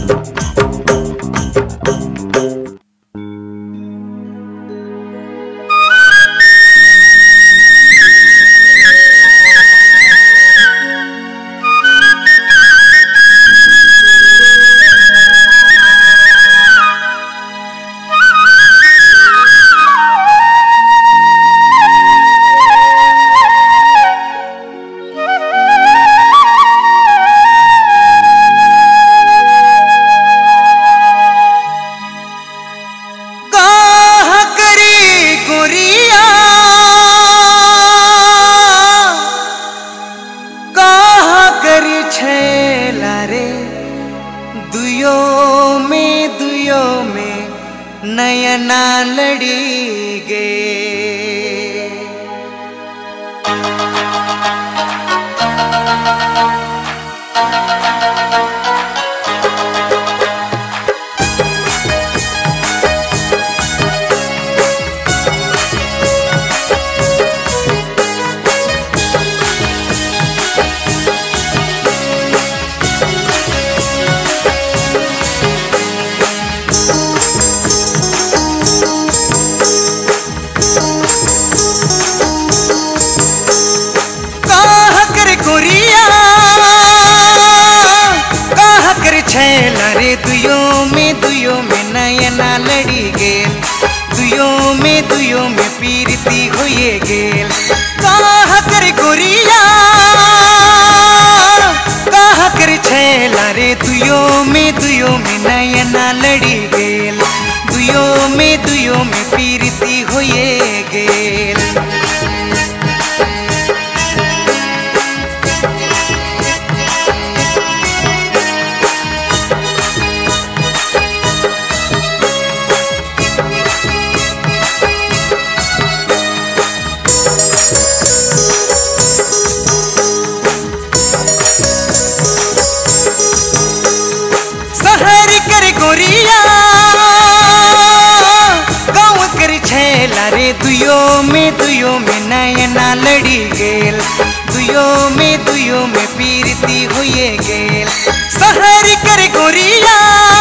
दुयो में नयना लड़ी गे। दुयो में नयना लड़ी गेल, दुयो में पीरती होए गेल। कहा कर गोरिया कहा कर छैला रे, दुयो में नयना लड़ी गेल, दुयो में पीरती होए गेल। गोरिया गाँव कर छैला रे, दुयो में नयना लड़ी गेल, दुयो में पीरती हुए गेल। शहर कर गोरिया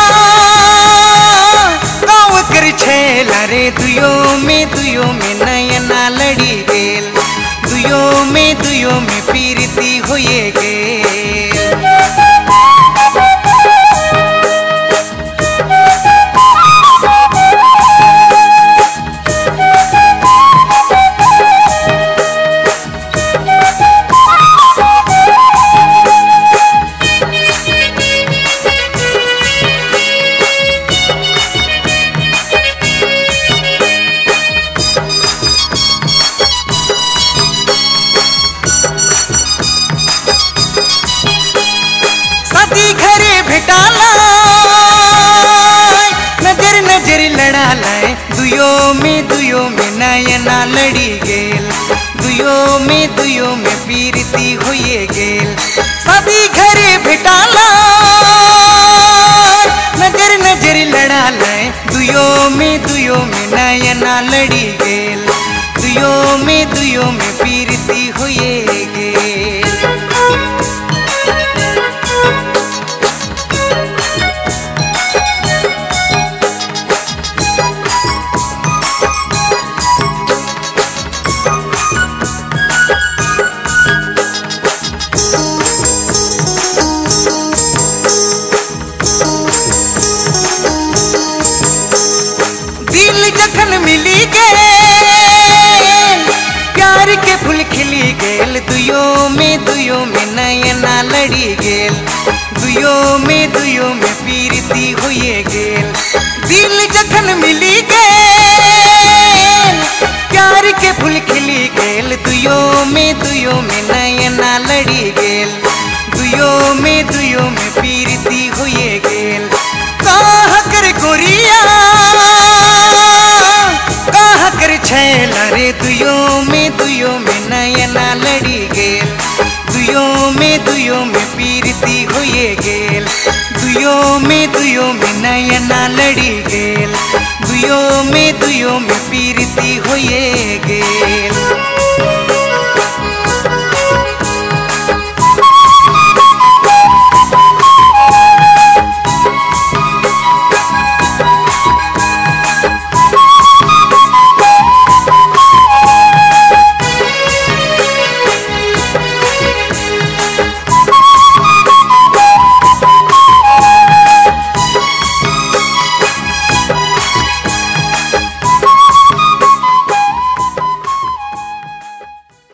गाँव कर छैला रे, दुयो में नयना लड़ी गेल, दुयो में पीरती हुए गेल। नजर लड़ा लाए, दुयो में नयना लड़ी गेल, दुयो में पीरती हुए गेल। सभी घरे भेटाला नजर लड़ा लाए, दुयो में नयना लड़ी गेल, दुयो में पीरती हुए गेल। जखन मिली गेल प्यार के फूल खिली गेल, दुयो में नयना लड़ी गेल, दुयो में पीरती हुए गेल। दिल जखन मिली गेल प्यार के फूल खिली गेल, दुयो में नयना लड़ी गेल, दुयो में पीरती हुए गेल। कहा कर गोरिया छैला रे, दुयो में नयना लड़ी गेल, दुयो में पीरती हुए गेल, दुयो में नयना लड़ी गेल, दुयो में पीरती हुए गेल।